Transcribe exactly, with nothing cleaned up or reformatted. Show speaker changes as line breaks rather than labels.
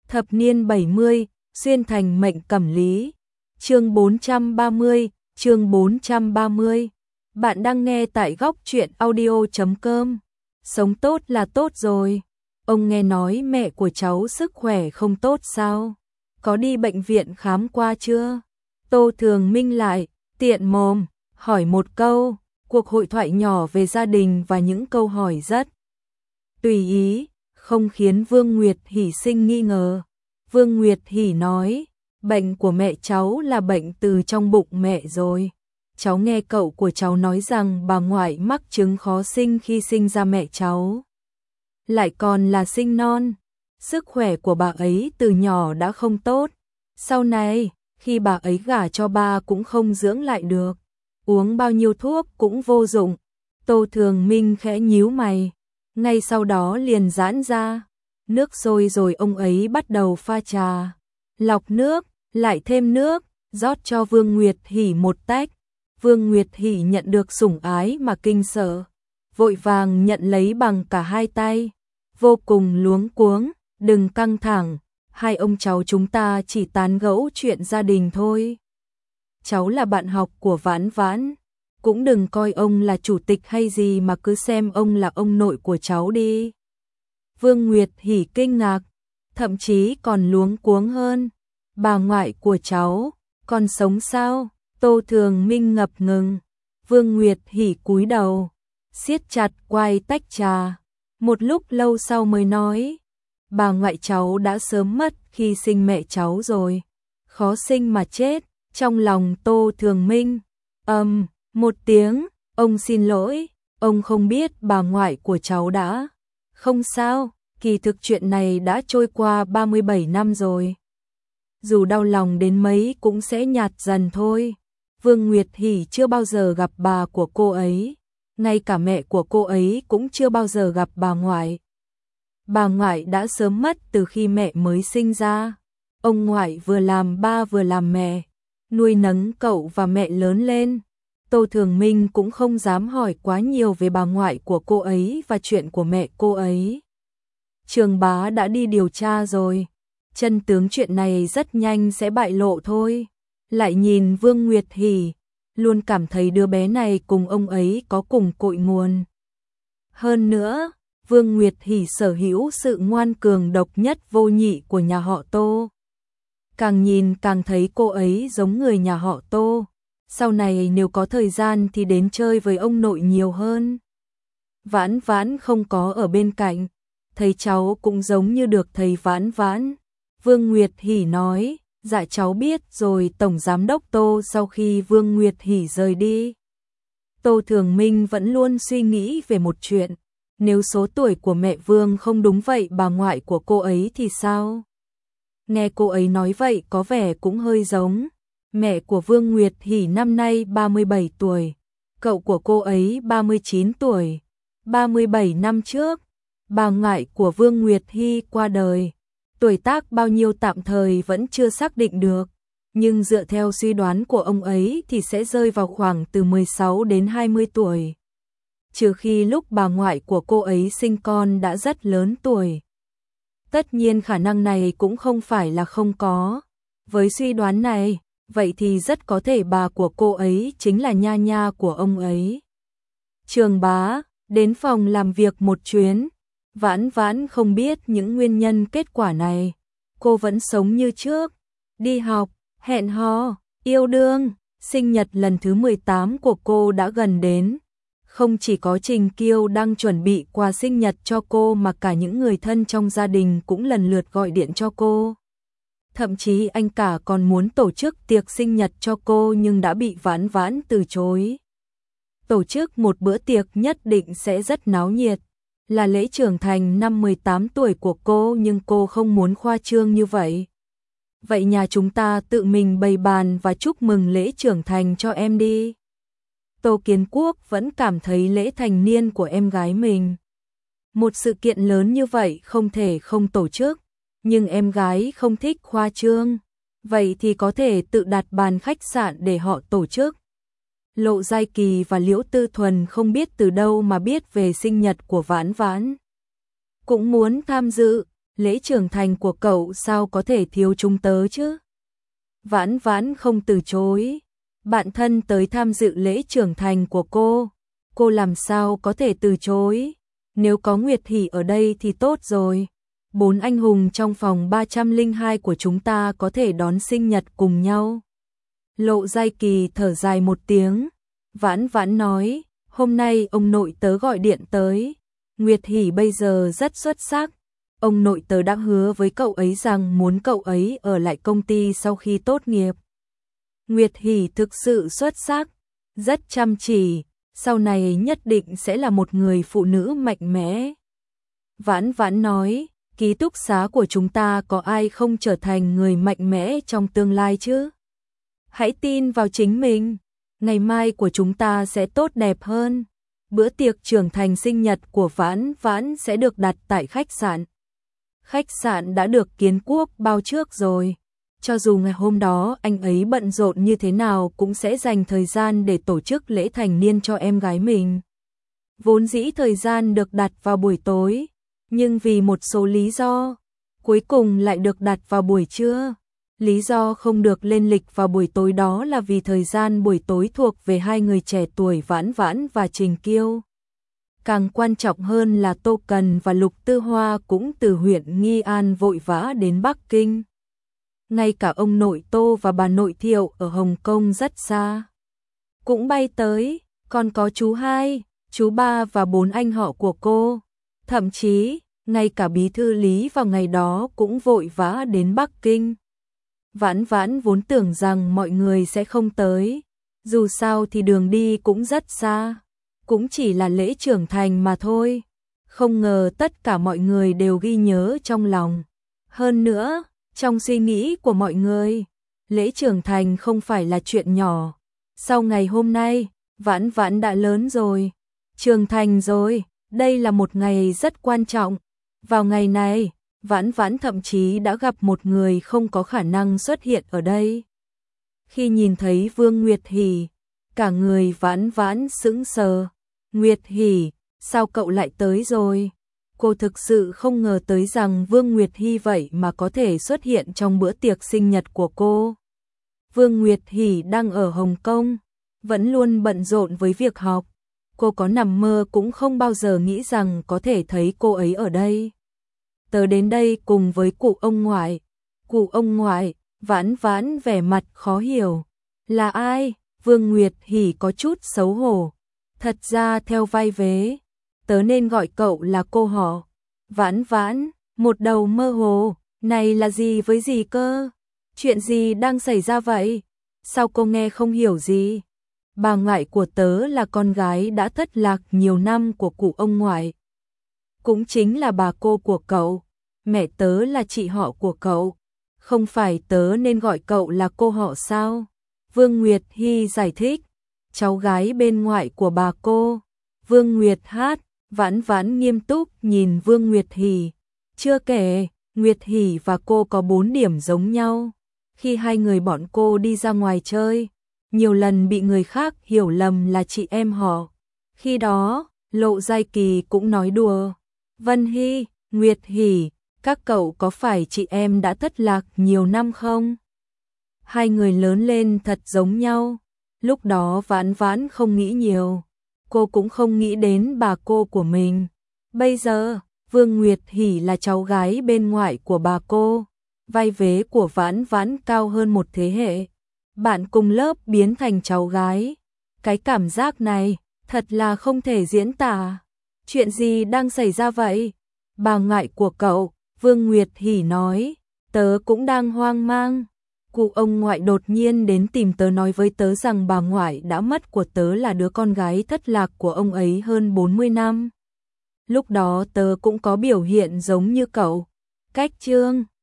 Thập niên bảy mươi, xuyên thành mệnh cẩm lý. Chương bốn trăm ba mươi, chương bốn trăm ba mươi. Bạn đang nghe tại góc truyện audio chấm com. Sống tốt là tốt rồi. Ông nghe nói mẹ của cháu sức khỏe không tốt sao? Có đi bệnh viện khám qua chưa? Tô Thường Minh lại, tiện mồm, hỏi một câu. Cuộc hội thoại nhỏ về gia đình và những câu hỏi rất tùy ý, không khiến Vương Nguyệt Hỷ sinh nghi ngờ. Vương Nguyệt Hỷ nói, bệnh của mẹ cháu là bệnh từ trong bụng mẹ rồi. Cháu nghe cậu của cháu nói rằng bà ngoại mắc chứng khó sinh khi sinh ra mẹ cháu. Lại còn là sinh non. Sức khỏe của bà ấy từ nhỏ đã không tốt. Sau này, khi bà ấy gả cho ba cũng không dưỡng lại được. Uống bao nhiêu thuốc cũng vô dụng. Tô Thường Minh khẽ nhíu mày. Ngay sau đó liền giãn ra. Nước sôi rồi ông ấy bắt đầu pha trà. Lọc nước, lại thêm nước, rót cho Vương Nguyệt Hỷ một tách. Vương Nguyệt Hỷ nhận được sủng ái mà kinh sợ. Vội vàng nhận lấy bằng cả hai tay. Vô cùng luống cuống, đừng căng thẳng. Hai ông cháu chúng ta chỉ tán gẫu chuyện gia đình thôi. Cháu là bạn học của Vãn Vãn. Cũng đừng coi ông là chủ tịch hay gì mà cứ xem ông là ông nội của cháu đi. Vương Nguyệt Hỷ kinh ngạc, thậm chí còn luống cuống hơn. Bà ngoại của cháu, còn sống sao? Tô Thường Minh ngập ngừng. Vương Nguyệt Hỷ cúi đầu, siết chặt quai tách trà. Một lúc lâu sau mới nói, bà ngoại cháu đã sớm mất khi sinh mẹ cháu rồi. Khó sinh mà chết. Trong lòng Tô Thường Minh, ầm, um, một tiếng, ông xin lỗi, ông không biết bà ngoại của cháu đã. Không sao, kỳ thực chuyện này đã trôi qua ba mươi bảy năm rồi. Dù đau lòng đến mấy cũng sẽ nhạt dần thôi. Vương Nguyệt Hỷ chưa bao giờ gặp bà của cô ấy. Ngay cả mẹ của cô ấy cũng chưa bao giờ gặp bà ngoại. Bà ngoại đã sớm mất từ khi mẹ mới sinh ra. Ông ngoại vừa làm ba vừa làm mẹ, nuôi nấng cậu và mẹ lớn lên. Tô Thường Minh cũng không dám hỏi quá nhiều về bà ngoại của cô ấy và chuyện của mẹ cô ấy. Trường Bá đã đi điều tra rồi. Chân tướng chuyện này rất nhanh sẽ bại lộ thôi. Lại nhìn Vương Nguyệt Hỷ, luôn cảm thấy đứa bé này cùng ông ấy có cùng cội nguồn. Hơn nữa, Vương Nguyệt Hỷ sở hữu sự ngoan cường độc nhất vô nhị của nhà họ Tô. Càng nhìn càng thấy cô ấy giống người nhà họ Tô. Sau này nếu có thời gian thì đến chơi với ông nội nhiều hơn. Vãn Vãn không có ở bên cạnh, thấy cháu cũng giống như được thầy Vãn Vãn. Vương Nguyệt Hỷ nói, dạ cháu biết rồi. Tổng giám đốc Tô sau khi Vương Nguyệt Hỷ rời đi, Tô Thường Minh vẫn luôn suy nghĩ về một chuyện. Nếu số tuổi của mẹ Vương không đúng vậy bà ngoại của cô ấy thì sao? Nghe cô ấy nói vậy có vẻ cũng hơi giống. Mẹ của Vương Nguyệt Hỷ năm nay ba mươi bảy tuổi, cậu của cô ấy ba mươi chín tuổi. ba mươi bảy năm trước, bà ngoại của Vương Nguyệt Hy qua đời. Tuổi tác bao nhiêu tạm thời vẫn chưa xác định được, nhưng dựa theo suy đoán của ông ấy thì sẽ rơi vào khoảng từ mười sáu đến hai mươi tuổi. Trừ khi lúc bà ngoại của cô ấy sinh con đã rất lớn tuổi. Tất nhiên khả năng này cũng không phải là không có. Với suy đoán này, vậy thì rất có thể bà của cô ấy chính là nha nha của ông ấy. Trường Bá đến phòng làm việc một chuyến. Vãn Vãn không biết những nguyên nhân kết quả này. Cô vẫn sống như trước, đi học, hẹn hò, yêu đương. Sinh nhật lần thứ mười tám của cô đã gần đến. Không chỉ có Trình Kiêu đang chuẩn bị quà sinh nhật cho cô mà cả những người thân trong gia đình cũng lần lượt gọi điện cho cô. Thậm chí anh cả còn muốn tổ chức tiệc sinh nhật cho cô nhưng đã bị Vãn Vãn từ chối. Tổ chức một bữa tiệc nhất định sẽ rất náo nhiệt, là lễ trưởng thành năm mười tám tuổi của cô nhưng cô không muốn khoa trương như vậy. Vậy nhà chúng ta tự mình bày bàn và chúc mừng lễ trưởng thành cho em đi. Tô Kiến Quốc vẫn cảm thấy lễ thành niên của em gái mình. Một sự kiện lớn như vậy không thể không tổ chức, nhưng em gái không thích khoa trương. Vậy thì có thể tự đặt bàn khách sạn để họ tổ chức. Lộ Giai Kỳ và Liễu Tư Thuần không biết từ đâu mà biết về sinh nhật của Vãn Vãn. Cũng muốn tham dự, lễ trưởng thành của cậu sao có thể thiếu chúng tớ chứ? Vãn Vãn không từ chối. Bạn thân tới tham dự lễ trưởng thành của cô, cô làm sao có thể từ chối? Nếu có Nguyệt Hỷ ở đây thì tốt rồi. Bốn anh hùng trong phòng ba trăm lẻ hai của chúng ta có thể đón sinh nhật cùng nhau. Lộ Giai Kỳ thở dài một tiếng. Vãn Vãn nói, hôm nay ông nội tớ gọi điện tới. Nguyệt Hỷ bây giờ rất xuất sắc. Ông nội tớ đã hứa với cậu ấy rằng muốn cậu ấy ở lại công ty sau khi tốt nghiệp. Nguyệt Hỷ thực sự xuất sắc, rất chăm chỉ, sau này nhất định sẽ là một người phụ nữ mạnh mẽ. Vãn Vãn nói, ký túc xá của chúng ta có ai không trở thành người mạnh mẽ trong tương lai chứ? Hãy tin vào chính mình, ngày mai của chúng ta sẽ tốt đẹp hơn. Bữa tiệc trưởng thành sinh nhật của Vãn Vãn sẽ được đặt tại khách sạn. Khách sạn đã được Kiến Quốc bao trước rồi. Cho dù ngày hôm đó anh ấy bận rộn như thế nào cũng sẽ dành thời gian để tổ chức lễ thành niên cho em gái mình. Vốn dĩ thời gian được đặt vào buổi tối, nhưng vì một số lý do, cuối cùng lại được đặt vào buổi trưa. Lý do không được lên lịch vào buổi tối đó là vì thời gian buổi tối thuộc về hai người trẻ tuổi Vãn Vãn và Trình Kiêu. Càng quan trọng hơn là Tô Cần và Lục Tư Hoa cũng từ huyện Nghi An vội vã đến Bắc Kinh. Ngay cả ông nội Tô và bà nội Thiệu ở Hồng Kông rất xa cũng bay tới, còn có chú hai, chú ba và bốn anh họ của cô. Thậm chí, ngay cả bí thư Lý vào ngày đó cũng vội vã đến Bắc Kinh. Vãn Vãn vốn tưởng rằng mọi người sẽ không tới, dù sao thì đường đi cũng rất xa, cũng chỉ là lễ trưởng thành mà thôi. Không ngờ tất cả mọi người đều ghi nhớ trong lòng. Hơn nữa, trong suy nghĩ của mọi người, lễ trưởng thành không phải là chuyện nhỏ. Sau ngày hôm nay, Vãn Vãn đã lớn rồi, trưởng thành rồi, đây là một ngày rất quan trọng. Vào ngày này, Vãn Vãn thậm chí đã gặp một người không có khả năng xuất hiện ở đây. Khi nhìn thấy Vương Nguyệt Hỷ, cả người Vãn Vãn sững sờ. Nguyệt Hỷ, sao cậu lại tới rồi? Cô thực sự không ngờ tới rằng Vương Nguyệt Hy vậy mà có thể xuất hiện trong bữa tiệc sinh nhật của cô. Vương Nguyệt Hỷ đang ở Hồng Kông, vẫn luôn bận rộn với việc học. Cô có nằm mơ cũng không bao giờ nghĩ rằng có thể thấy cô ấy ở đây. Tớ đến đây cùng với cụ ông ngoại. Cụ ông ngoại, Vãn Vãn vẻ mặt khó hiểu. Là ai? Vương Nguyệt Hỷ có chút xấu hổ. Thật ra theo vai vế, tớ nên gọi cậu là cô họ. Vãn Vãn, một đầu mơ hồ, này là gì với gì cơ? Chuyện gì đang xảy ra vậy? Sao cô nghe không hiểu gì? Bà ngoại của tớ là con gái đã thất lạc nhiều năm của cụ ông ngoại. Cũng chính là bà cô của cậu. Mẹ tớ là chị họ của cậu. Không phải tớ nên gọi cậu là cô họ sao? Vương Nguyệt Hy giải thích. Cháu gái bên ngoại của bà cô. Vương Nguyệt Hát. Vãn Vãn nghiêm túc nhìn Vương Nguyệt Hỷ. Chưa kể, Nguyệt Hỷ và cô có bốn điểm giống nhau. Khi hai người bọn cô đi ra ngoài chơi, nhiều lần bị người khác hiểu lầm là chị em họ. Khi đó, Lộ Giai Kỳ cũng nói đùa. Vân Hy, Nguyệt Hỷ, các cậu có phải chị em đã thất lạc nhiều năm không? Hai người lớn lên thật giống nhau. Lúc đó Vãn Vãn không nghĩ nhiều. Cô cũng không nghĩ đến bà cô của mình. Bây giờ, Vương Nguyệt Hỷ là cháu gái bên ngoại của bà cô. Vai vế của Vãn Vãn cao hơn một thế hệ. Bạn cùng lớp biến thành cháu gái. Cái cảm giác này, thật là không thể diễn tả. Chuyện gì đang xảy ra vậy? Bà ngoại của cậu, Vương Nguyệt Hỷ nói, tớ cũng đang hoang mang. Cụ ông ngoại đột nhiên đến tìm tớ nói với tớ rằng bà ngoại đã mất của tớ là đứa con gái thất lạc của ông ấy hơn bốn mươi năm. Lúc đó tớ cũng có biểu hiện giống như cậu. Cách chương